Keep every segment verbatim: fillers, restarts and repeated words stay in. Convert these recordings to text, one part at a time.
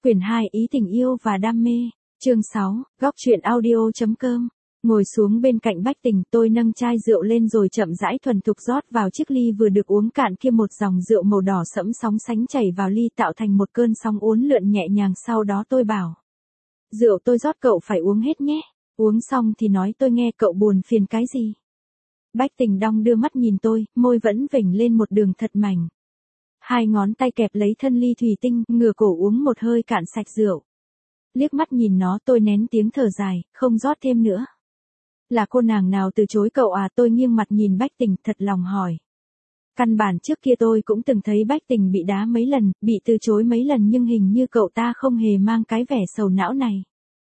Quyển hai Ý tình yêu và đam mê. Chương sáu, góc truyện audio.com. Ngồi xuống bên cạnh Bách Tình, tôi nâng chai rượu lên rồi chậm rãi thuần thục rót vào chiếc ly vừa được uống cạn kia, một dòng rượu màu đỏ sẫm sóng sánh chảy vào ly tạo thành một cơn sóng uốn lượn nhẹ nhàng, sau đó tôi bảo: "Rượu tôi rót cậu phải uống hết nhé." Uống xong thì nói tôi nghe, "Cậu buồn phiền cái gì?" Bách Tình đong đưa mắt nhìn tôi, môi vẫn vểnh lên một đường thật mảnh. Hai ngón tay kẹp lấy thân ly thủy tinh, ngửa cổ uống một hơi cạn sạch rượu. Liếc mắt nhìn nó, tôi nén tiếng thở dài, không rót thêm nữa. "Là cô nàng nào từ chối cậu à?" Tôi nghiêng mặt nhìn Bách Tình, thật lòng hỏi. Căn bản trước kia tôi cũng từng thấy Bách Tình bị đá mấy lần, bị từ chối mấy lần, nhưng hình như cậu ta không hề mang cái vẻ sầu não này.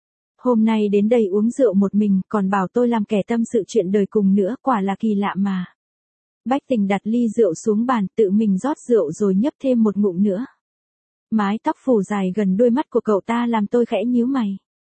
Hôm nay đến đây uống rượu một mình, còn bảo tôi làm kẻ tâm sự chuyện đời cùng nữa, quả là kỳ lạ mà. Bách Tình đặt ly rượu xuống bàn, tự mình rót rượu rồi nhấp thêm một ngụm nữa. Mái tóc phủ dài gần đôi mắt của cậu ta làm tôi khẽ nhíu mày.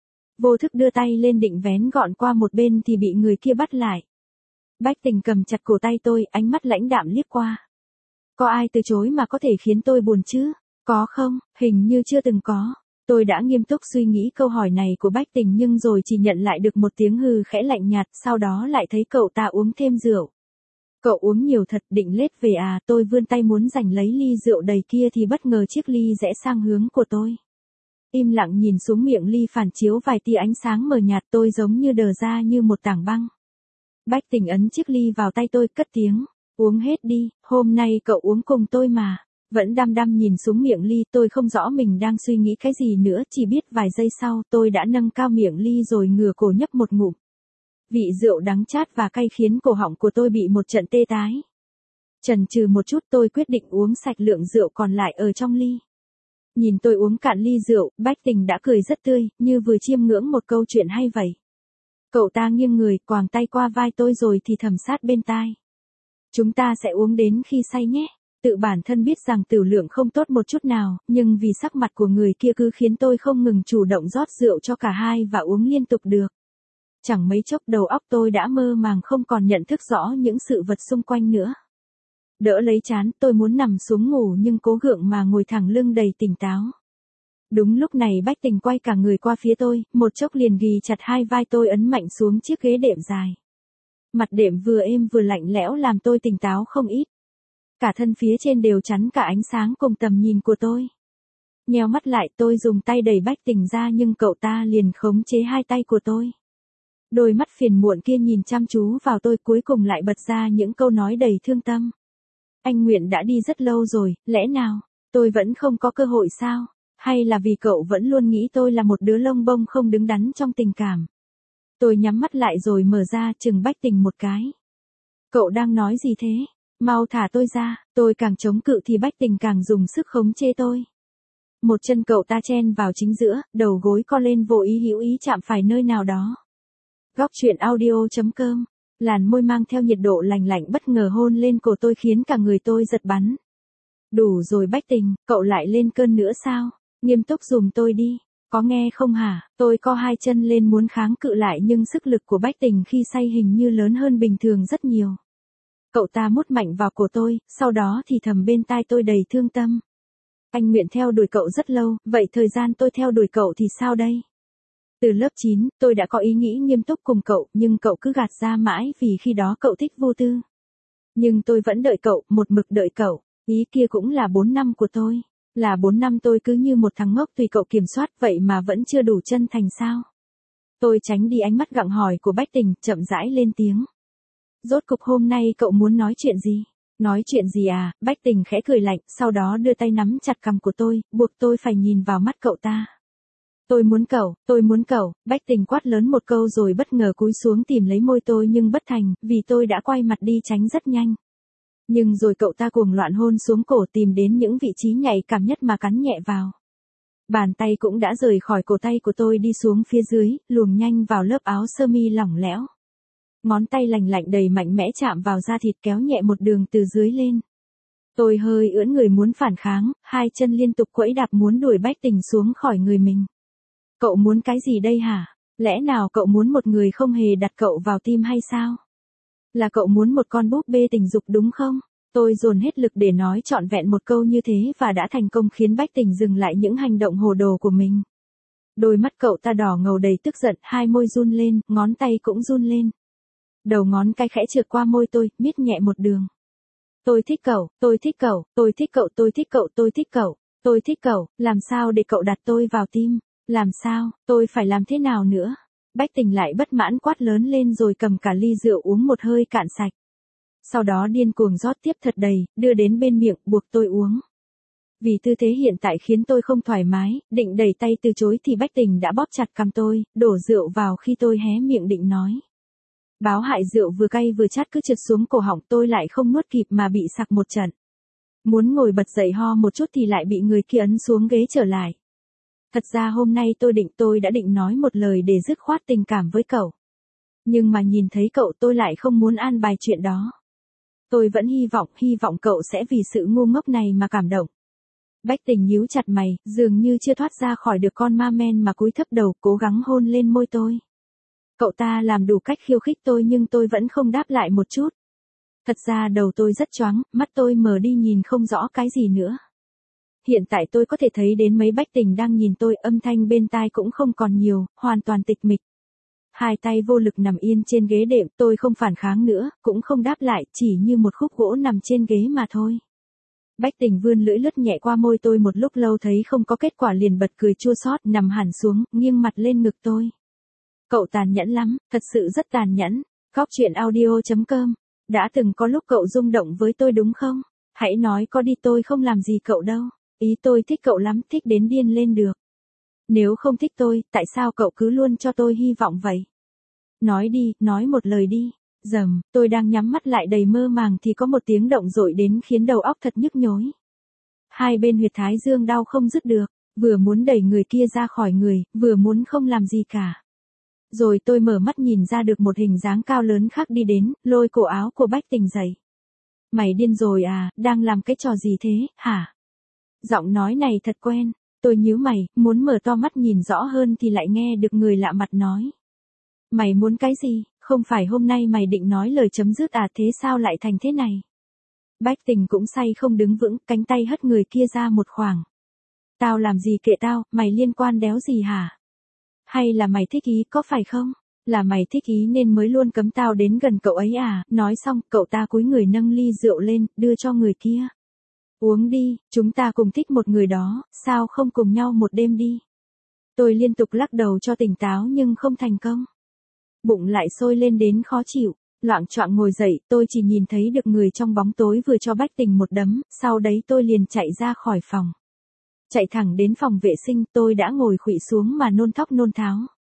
Vô thức đưa tay lên định vén gọn qua một bên thì bị người kia bắt lại. Bách Tình cầm chặt cổ tay tôi, ánh mắt lãnh đạm liếc qua. Có ai từ chối mà có thể khiến tôi buồn chứ? Có không? Hình như chưa từng có. Tôi đã nghiêm túc suy nghĩ câu hỏi này của Bách Tình, nhưng rồi chỉ nhận lại được một tiếng hừ khẽ lạnh nhạt, sau đó lại thấy cậu ta uống thêm rượu. "Cậu uống nhiều thật, định lết về à?" Tôi vươn tay muốn giành lấy ly rượu đầy kia thì bất ngờ chiếc ly rẽ sang hướng của tôi. Im lặng nhìn xuống miệng ly phản chiếu vài tia ánh sáng mờ nhạt, tôi giống như đờ ra như một tảng băng. Bách Tình ấn chiếc ly vào tay tôi, cất tiếng: "Uống hết đi, hôm nay cậu uống cùng tôi mà." Vẫn đăm đăm nhìn xuống miệng ly, tôi không rõ mình đang suy nghĩ cái gì nữa, chỉ biết vài giây sau tôi đã nâng cao miệng ly rồi ngửa cổ nhấp một ngụm. Vị rượu đắng chát và cay khiến cổ họng của tôi bị một trận tê tái. Chần chừ một chút, tôi quyết định uống sạch lượng rượu còn lại ở trong ly. Nhìn tôi uống cạn ly rượu, Bách Tình đã cười rất tươi, như vừa chiêm ngưỡng một câu chuyện hay vậy. Cậu ta nghiêng người, quàng tay qua vai tôi rồi thì thầm sát bên tai: "Chúng ta sẽ uống đến khi say nhé." Tự bản thân biết rằng tửu lượng không tốt một chút nào, nhưng vì sắc mặt của người kia cứ khiến tôi không ngừng chủ động rót rượu cho cả hai và uống liên tục được. Chẳng mấy chốc đầu óc tôi đã mơ màng, không còn nhận thức rõ những sự vật xung quanh nữa. Đỡ lấy trán, tôi muốn nằm xuống ngủ nhưng cố gượng mà ngồi thẳng lưng đầy tỉnh táo. Đúng lúc này Bách Tình quay cả người qua phía tôi, một chốc liền ghì chặt hai vai tôi, ấn mạnh xuống chiếc ghế đệm dài. Mặt đệm vừa êm vừa lạnh lẽo làm tôi tỉnh táo không ít. Cả thân phía trên đều chắn cả ánh sáng cùng tầm nhìn của tôi. Nheo mắt lại, tôi dùng tay đẩy Bách Tình ra nhưng cậu ta liền khống chế hai tay của tôi. Đôi mắt phiền muộn kia nhìn chăm chú vào tôi, cuối cùng lại bật ra những câu nói đầy thương tâm. "Anh Nguyện đã đi rất lâu rồi, lẽ nào tôi vẫn không có cơ hội sao? Hay là vì cậu vẫn luôn nghĩ tôi là một đứa lông bông không đứng đắn trong tình cảm?" Tôi nhắm mắt lại rồi mở ra, chừng Bách Tình một cái. "Cậu đang nói gì thế? Mau thả tôi ra." Tôi càng chống cự thì Bách Tình càng dùng sức khống chế tôi. Một chân cậu ta chen vào chính giữa, đầu gối co lên, vô ý hữu ý chạm phải nơi nào đó. Góc truyện audio.com. Làn môi mang theo nhiệt độ lành lạnh bất ngờ hôn lên cổ tôi khiến cả người tôi giật bắn. "Đủ rồi Bách Tình, cậu lại lên cơn nữa sao? Nghiêm túc giùm tôi đi, có nghe không hả?" Tôi co hai chân lên muốn kháng cự lại nhưng sức lực của Bách Tình khi say hình như lớn hơn bình thường rất nhiều. Cậu ta mút mạnh vào cổ tôi, sau đó thì thầm bên tai tôi đầy thương tâm: "Anh Nguyện theo đuổi cậu rất lâu, vậy thời gian tôi theo đuổi cậu thì sao đây? Từ lớp chín, tôi đã có ý nghĩ nghiêm túc cùng cậu, nhưng cậu cứ gạt ra mãi vì khi đó cậu thích vô tư. Nhưng tôi vẫn đợi cậu, một mực đợi cậu, ý kia cũng là bốn năm của tôi. Là bốn năm tôi cứ như một thằng ngốc tùy cậu kiểm soát, vậy mà vẫn chưa đủ chân thành sao?" Tôi tránh đi ánh mắt gặng hỏi của Bách Tình, chậm rãi lên tiếng: "Rốt cục hôm nay cậu muốn nói chuyện gì?" "Nói chuyện gì à?" Bách Tình khẽ cười lạnh, sau đó đưa tay nắm chặt cằm của tôi, buộc tôi phải nhìn vào mắt cậu ta. "Tôi muốn cậu, tôi muốn cậu." Bách Tình quát lớn một câu rồi bất ngờ cúi xuống tìm lấy môi tôi nhưng bất thành, vì tôi đã quay mặt đi tránh rất nhanh. Nhưng rồi cậu ta cuồng loạn hôn xuống cổ, tìm đến những vị trí nhạy cảm nhất mà cắn nhẹ vào. Bàn tay cũng đã rời khỏi cổ tay của tôi đi xuống phía dưới, luồn nhanh vào lớp áo sơ mi lỏng lẽo. Ngón tay lành lạnh đầy mạnh mẽ chạm vào da thịt, kéo nhẹ một đường từ dưới lên. Tôi hơi ưỡn người muốn phản kháng, hai chân liên tục quẫy đạp muốn đuổi Bách Tình xuống khỏi người mình. "Cậu muốn cái gì đây hả? Lẽ nào cậu muốn một người không hề đặt cậu vào tim hay sao? Là cậu muốn một con búp bê tình dục đúng không?" Tôi dồn hết lực để nói trọn vẹn một câu như thế và đã thành công khiến Bách Tình dừng lại những hành động hồ đồ của mình. Đôi mắt cậu ta đỏ ngầu đầy tức giận, hai môi run lên, ngón tay cũng run lên. Đầu ngón cái khẽ trượt qua môi tôi, miết nhẹ một đường. Tôi thích cậu, tôi thích cậu, tôi thích cậu, tôi thích cậu, tôi thích cậu, tôi thích cậu, làm sao để cậu đặt tôi vào tim, làm sao, tôi phải làm thế nào nữa? Bách Tình lại bất mãn quát lớn lên rồi cầm cả ly rượu uống một hơi cạn sạch. Sau đó điên cuồng rót tiếp thật đầy, đưa đến bên miệng, buộc tôi uống. Vì tư thế hiện tại khiến tôi không thoải mái, định đẩy tay từ chối thì Bách Tình đã bóp chặt cằm tôi, đổ rượu vào khi tôi hé miệng định nói. Báo hại rượu vừa cay vừa chát cứ trượt xuống cổ họng tôi lại không nuốt kịp mà bị sặc một trận. Muốn ngồi bật dậy ho một chút thì lại bị người kia ấn xuống ghế trở lại. Thật ra hôm nay tôi định tôi đã định nói một lời để dứt khoát tình cảm với cậu. Nhưng mà nhìn thấy cậu tôi lại không muốn an bài chuyện đó. Tôi vẫn hy vọng, hy vọng cậu sẽ vì sự ngu ngốc này mà cảm động. Bách Tình nhíu chặt mày, dường như chưa thoát ra khỏi được con ma men mà cúi thấp đầu cố gắng hôn lên môi tôi. Cậu ta làm đủ cách khiêu khích tôi nhưng tôi vẫn không đáp lại một chút. Thật ra đầu tôi rất choáng, mắt tôi mờ đi nhìn không rõ cái gì nữa. Hiện tại tôi có thể thấy đến mấy Bách Tình đang nhìn tôi, âm thanh bên tai cũng không còn nhiều, hoàn toàn tịch mịch. Hai tay vô lực nằm yên trên ghế đệm, tôi không phản kháng nữa, cũng không đáp lại, chỉ như một khúc gỗ nằm trên ghế mà thôi. Bách Tình vươn lưỡi lướt nhẹ qua môi tôi một lúc lâu thấy không có kết quả liền bật cười chua xót, nằm hẳn xuống, nghiêng mặt lên ngực tôi. Cậu tàn nhẫn lắm, thật sự rất tàn nhẫn. Góc truyện audio chấm com. Đã từng có lúc cậu rung động với tôi đúng không? Hãy nói có đi, tôi không làm gì cậu đâu. Ý tôi thích cậu lắm, thích đến điên lên được. Nếu không thích tôi, tại sao cậu cứ luôn cho tôi hy vọng vậy? Nói đi, nói một lời đi. Dầm, tôi đang nhắm mắt lại đầy mơ màng thì có một tiếng động dội đến khiến đầu óc thật nhức nhối. Hai bên huyệt thái dương đau không dứt được, vừa muốn đẩy người kia ra khỏi người, vừa muốn không làm gì cả. Rồi tôi mở mắt nhìn ra được một hình dáng cao lớn khác đi đến, lôi cổ áo của Bách Tình dậy. Mày điên rồi à, đang làm cái trò gì thế, hả? Giọng nói này thật quen, tôi nhíu mày, muốn mở to mắt nhìn rõ hơn thì lại nghe được người lạ mặt nói. Mày muốn cái gì, không phải hôm nay mày định nói lời chấm dứt à, thế sao lại thành thế này? Bách Tình cũng say không đứng vững, cánh tay hất người kia ra một khoảng. Tao làm gì kệ tao, mày liên quan đéo gì hả? Hay là mày thích ý có phải không? Là mày thích ý nên mới luôn cấm tao đến gần cậu ấy à? Nói xong, cậu ta cúi người nâng ly rượu lên, đưa cho người kia. Uống đi, chúng ta cùng thích một người đó, sao không cùng nhau một đêm đi? Tôi liên tục lắc đầu cho tỉnh táo nhưng không thành công. Bụng lại sôi lên đến khó chịu, loạng choạng ngồi dậy, tôi chỉ nhìn thấy được người trong bóng tối vừa cho Bách Tình một đấm, sau đấy tôi liền chạy ra khỏi phòng. Chạy thẳng đến phòng vệ sinh, tôi đã ngồi khuỵu xuống mà nôn thóc nôn tháo.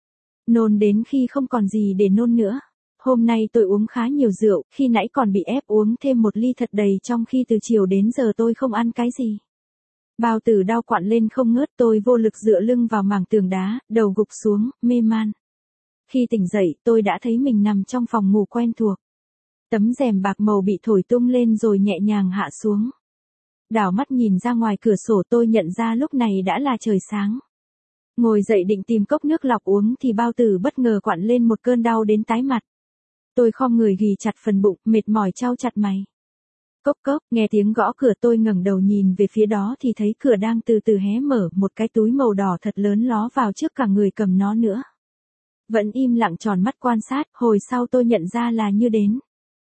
Nôn đến khi không còn gì để nôn nữa. Hôm nay tôi uống khá nhiều rượu, khi nãy còn bị ép uống thêm một ly thật đầy trong khi từ chiều đến giờ tôi không ăn cái gì. Bao tử đau quặn lên không ngớt, tôi vô lực dựa lưng vào mảng tường đá, đầu gục xuống, mê man. Khi tỉnh dậy, tôi đã thấy mình nằm trong phòng ngủ quen thuộc. Tấm rèm bạc màu bị thổi tung lên rồi nhẹ nhàng hạ xuống. Đảo mắt nhìn ra ngoài cửa sổ tôi nhận ra lúc này đã là trời sáng. Ngồi dậy định tìm cốc nước lọc uống thì bao tử bất ngờ quặn lên một cơn đau đến tái mặt. Tôi khom người ghì chặt phần bụng, mệt mỏi chau chặt mày. Cốc cốc, nghe tiếng gõ cửa tôi ngẩng đầu nhìn về phía đó thì thấy cửa đang từ từ hé mở, một cái túi màu đỏ thật lớn ló vào trước cả người cầm nó nữa. Vẫn im lặng tròn mắt quan sát, hồi sau tôi nhận ra là Như đến.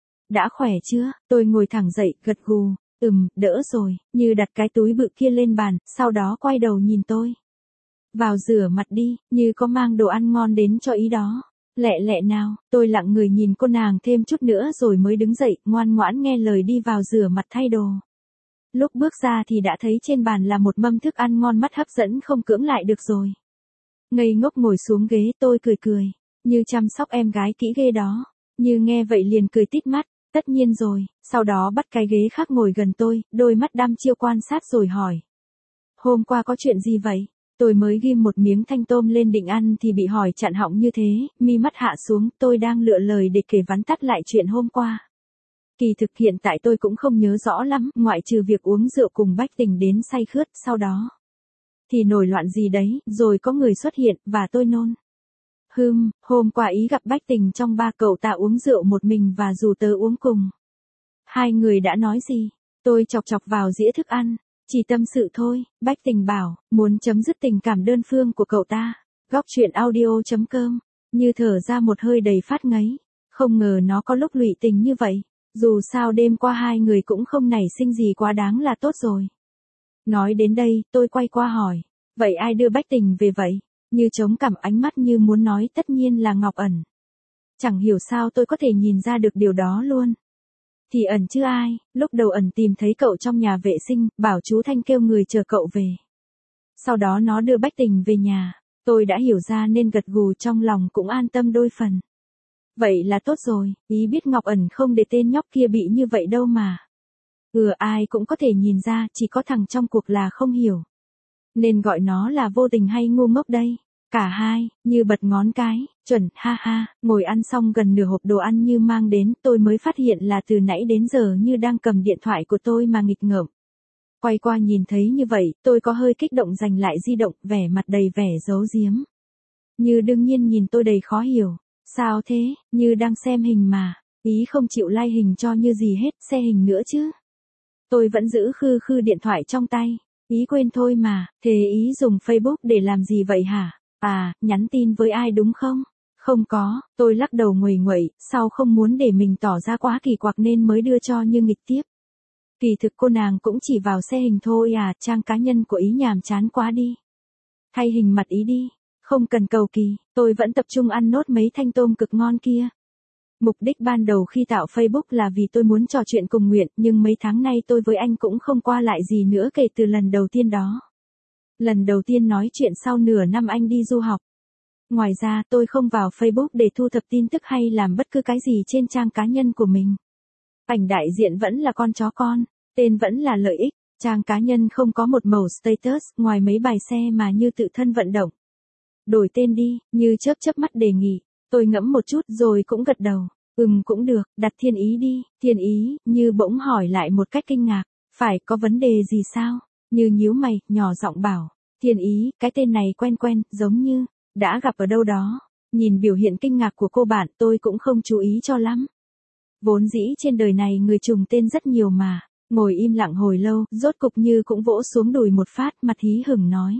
Đã khỏe chưa? Tôi ngồi thẳng dậy, gật gù. Ừm, đỡ rồi, Như đặt cái túi bự kia lên bàn, sau đó quay đầu nhìn tôi. Vào rửa mặt đi, Như có mang đồ ăn ngon đến cho ý đó. Lẹ lẹ nào, tôi lặng người nhìn cô nàng thêm chút nữa rồi mới đứng dậy, ngoan ngoãn nghe lời đi vào rửa mặt thay đồ. Lúc bước ra thì đã thấy trên bàn là một mâm thức ăn ngon mắt hấp dẫn không cưỡng lại được rồi. Ngây ngốc ngồi xuống ghế tôi cười cười, Như chăm sóc em gái kỹ ghê đó. Như nghe vậy liền cười tít mắt, tất nhiên rồi, sau đó bắt cái ghế khác ngồi gần tôi, đôi mắt đăm chiêu quan sát rồi hỏi. Hôm qua có chuyện gì vậy? Tôi mới ghim một miếng thanh tôm lên định ăn thì bị hỏi chặn họng như thế, mi mắt hạ xuống, tôi đang lựa lời để kể vắn tắt lại chuyện hôm qua. Kỳ thực hiện tại tôi cũng không nhớ rõ lắm, ngoại trừ việc uống rượu cùng Bách Tình đến say khướt, sau đó thì nổi loạn gì đấy, rồi có người xuất hiện, và tôi nôn. Hừm, hôm qua ý gặp Bách Tình trong ba, cậu ta uống rượu một mình và rủ tớ uống cùng. Hai người đã nói gì? Tôi chọc chọc vào dĩa thức ăn. Chỉ tâm sự thôi, Bách Tình bảo, muốn chấm dứt tình cảm đơn phương của cậu ta. Góc truyện audio.com, như thở ra một hơi đầy phát ngấy. Không ngờ nó có lúc lụy tình như vậy. Dù sao đêm qua hai người cũng không nảy sinh gì quá đáng là tốt rồi. Nói đến đây, tôi quay qua hỏi. Vậy ai đưa Bách Tình về vậy? Như chống cằm ánh mắt như muốn nói tất nhiên là Ngọc Ẩn. Chẳng hiểu sao tôi có thể nhìn ra được điều đó luôn. Thì Ẩn chứ ai, lúc đầu Ẩn tìm thấy cậu trong nhà vệ sinh, bảo chú Thanh kêu người chờ cậu về. Sau đó nó đưa Bách Tình về nhà, tôi đã hiểu ra nên gật gù trong lòng cũng an tâm đôi phần. Vậy là tốt rồi, ý biết Ngọc Ẩn không để tên nhóc kia bị như vậy đâu mà. Ừ, ai cũng có thể nhìn ra, chỉ có thằng trong cuộc là không hiểu. Nên gọi nó là vô tình hay ngu ngốc đây? Cả hai, như bật ngón cái, chuẩn, ha ha, ngồi ăn xong gần nửa hộp đồ ăn như mang đến, tôi mới phát hiện là từ nãy đến giờ như đang cầm điện thoại của tôi mà nghịch ngợm. Quay qua nhìn thấy như vậy, tôi có hơi kích động giành lại di động, vẻ mặt đầy vẻ giấu giếm. Như đương nhiên nhìn tôi đầy khó hiểu. Sao thế, như đang xem hình mà, ý không chịu like hình cho như gì hết, xe hình nữa chứ. Tôi vẫn giữ khư khư điện thoại trong tay, ý quên thôi mà, thế ý dùng Facebook để làm gì vậy hả? À, nhắn tin với ai đúng không? Không có, tôi lắc đầu nguầy nguậy, sau không muốn để mình tỏ ra quá kỳ quặc nên mới đưa cho như nghịch tiếp. Kỳ thực cô nàng cũng chỉ vào xe hình thôi à, trang cá nhân của ý nhàm chán quá đi. Thay hình mặt ý đi. Không cần cầu kỳ, tôi vẫn tập trung ăn nốt mấy thanh tôm cực ngon kia. Mục đích ban đầu khi tạo Facebook là vì tôi muốn trò chuyện cùng Nguyện, nhưng mấy tháng nay tôi với anh cũng không qua lại gì nữa kể từ lần đầu tiên đó. Lần đầu tiên nói chuyện sau nửa năm anh đi du học. Ngoài ra tôi không vào Facebook để thu thập tin tức hay làm bất cứ cái gì trên trang cá nhân của mình. Ảnh đại diện vẫn là con chó con, tên vẫn là lợi ích, trang cá nhân không có một màu status ngoài mấy bài xe mà như tự thân vận động. Đổi tên đi, như chớp chớp mắt đề nghị, tôi ngẫm một chút rồi cũng gật đầu, ừm cũng được, đặt Thiên Ý đi, Thiên Ý, như bỗng hỏi lại một cách kinh ngạc, phải có vấn đề gì sao, như nhíu mày, nhỏ giọng bảo, Thiên Ý, cái tên này quen quen, giống như, đã gặp ở đâu đó, nhìn biểu hiện kinh ngạc của cô bạn tôi cũng không chú ý cho lắm. Vốn dĩ trên đời này người trùng tên rất nhiều mà, ngồi im lặng hồi lâu, rốt cục như cũng vỗ xuống đùi một phát, mặt hí hửng nói.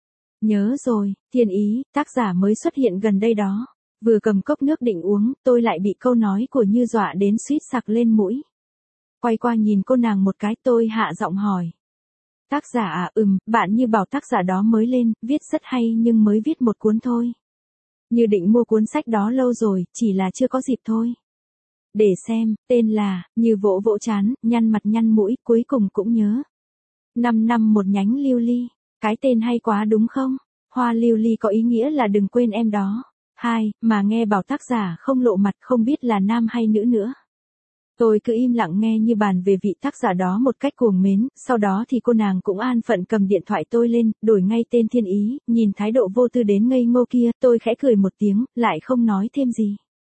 Nhớ rồi, Thiên Ý, tác giả mới xuất hiện gần đây đó. Vừa cầm cốc nước định uống, tôi lại bị câu nói của Như dọa đến suýt sặc lên mũi. Quay qua nhìn cô nàng một cái, tôi hạ giọng hỏi. Tác giả à, ừm, bạn Như bảo tác giả đó mới lên, viết rất hay nhưng mới viết một cuốn thôi. Như định mua cuốn sách đó lâu rồi, chỉ là chưa có dịp thôi. Để xem, tên là, Như vỗ vỗ chán, nhăn mặt nhăn mũi, cuối cùng cũng nhớ. Năm năm một nhánh lưu ly. Cái tên hay quá đúng không? Hoa lưu ly có ý nghĩa là đừng quên em đó. Hai, mà nghe bảo tác giả không lộ mặt không biết là nam hay nữ nữa. Tôi cứ im lặng nghe như bàn về vị tác giả đó một cách cuồng mến, sau đó thì cô nàng cũng an phận cầm điện thoại tôi lên, đổi ngay tên Thiên Ý, nhìn thái độ vô tư đến ngây ngô kia, tôi khẽ cười một tiếng, lại không nói thêm gì.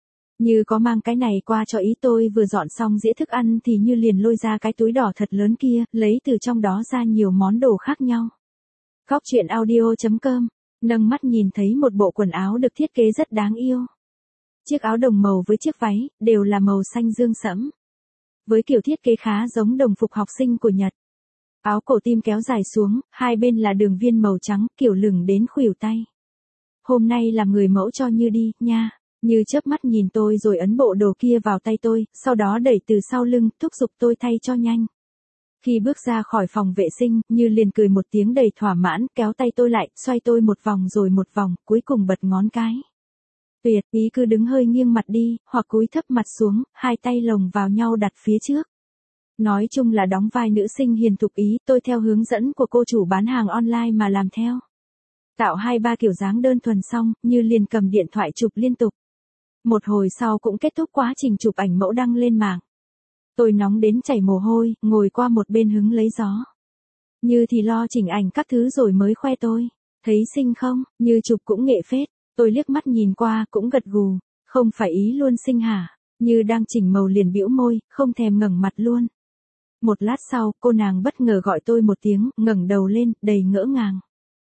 Như có mang cái này qua cho ý tôi vừa dọn xong dĩa thức ăn thì Như liền lôi ra cái túi đỏ thật lớn kia, lấy từ trong đó ra nhiều món đồ khác nhau. Góc truyện audio.com, nâng mắt nhìn thấy một bộ quần áo được thiết kế rất đáng yêu. Chiếc áo đồng màu với chiếc váy, đều là màu xanh dương sẫm. Với kiểu thiết kế khá giống đồng phục học sinh của Nhật. Áo cổ tim kéo dài xuống, hai bên là đường viền màu trắng, kiểu lửng đến khuỷu tay. Hôm nay làm người mẫu cho Như đi, nha. Như chớp mắt nhìn tôi rồi ấn bộ đồ kia vào tay tôi, sau đó đẩy từ sau lưng, thúc giục tôi thay cho nhanh. Khi bước ra khỏi phòng vệ sinh, Như liền cười một tiếng đầy thỏa mãn, kéo tay tôi lại, xoay tôi một vòng rồi một vòng, cuối cùng bật ngón cái. Tuyệt, ý cứ đứng hơi nghiêng mặt đi, hoặc cúi thấp mặt xuống, hai tay lồng vào nhau đặt phía trước. Nói chung là đóng vai nữ sinh hiền thục ý, tôi theo hướng dẫn của cô chủ bán hàng online mà làm theo. Tạo hai ba kiểu dáng đơn thuần xong, Như liền cầm điện thoại chụp liên tục. Một hồi sau cũng kết thúc quá trình chụp ảnh mẫu đăng lên mạng. Tôi nóng đến chảy mồ hôi, ngồi qua một bên hứng lấy gió. Như thì lo chỉnh ảnh các thứ rồi mới khoe tôi. Thấy xinh không, Như chụp cũng nghệ phết. Tôi liếc mắt nhìn qua, cũng gật gù. Không phải ý luôn xinh hả? Như đang chỉnh màu liền bĩu môi, không thèm ngẩng mặt luôn. Một lát sau, cô nàng bất ngờ gọi tôi một tiếng, ngẩng đầu lên, đầy ngỡ ngàng.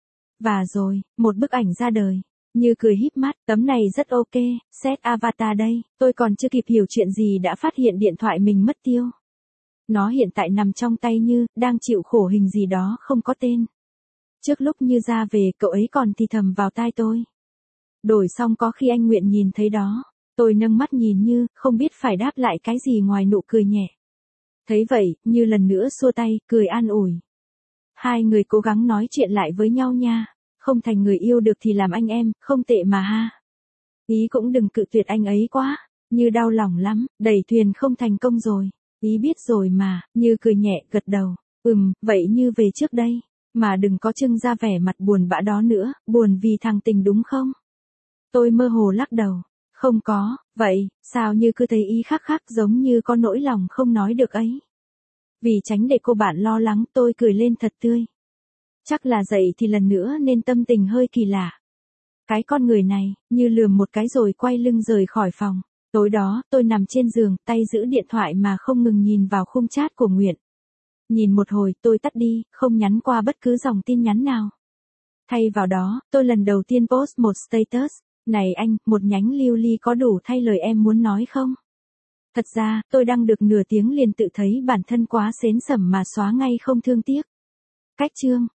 Và rồi, một bức ảnh ra đời. Như cười híp mắt, tấm này rất ok, set avatar đây, tôi còn chưa kịp hiểu chuyện gì đã phát hiện điện thoại mình mất tiêu. Nó hiện tại nằm trong tay Như, đang chịu khổ hình gì đó không có tên. Trước lúc Như ra về, cậu ấy còn thì thầm vào tai tôi. Đổi xong có khi anh Nguyện nhìn thấy đó. Tôi nâng mắt nhìn Như, không biết phải đáp lại cái gì ngoài nụ cười nhẹ. Thấy vậy, Như lần nữa xua tay, cười an ủi. Hai người cố gắng nói chuyện lại với nhau nha. Không thành người yêu được thì làm anh em, không tệ mà ha. Ý cũng đừng cự tuyệt anh ấy quá. Như đau lòng lắm, đẩy thuyền không thành công rồi. Ý biết rồi mà, Như cười nhẹ, gật đầu. Ừm, vậy Như về trước đây. Mà đừng có trưng ra vẻ mặt buồn bã đó nữa, buồn vì thằng Tình đúng không? Tôi mơ hồ lắc đầu. Không có, vậy, sao Như cứ thấy ý khác khác giống như có nỗi lòng không nói được ấy. Vì tránh để cô bạn lo lắng, tôi cười lên thật tươi. Chắc là dậy thì lần nữa nên tâm tình hơi kỳ lạ. Cái con người này, Như lườm một cái rồi quay lưng rời khỏi phòng. Tối đó, tôi nằm trên giường, tay giữ điện thoại mà không ngừng nhìn vào khung chat của Nguyện. Nhìn một hồi, tôi tắt đi, không nhắn qua bất cứ dòng tin nhắn nào. Thay vào đó, tôi lần đầu tiên post một status. Này anh, một nhánh lưu ly có đủ thay lời em muốn nói không? Thật ra, tôi đăng được nửa tiếng liền tự thấy bản thân quá xến xẩm mà xóa ngay không thương tiếc. Cách chương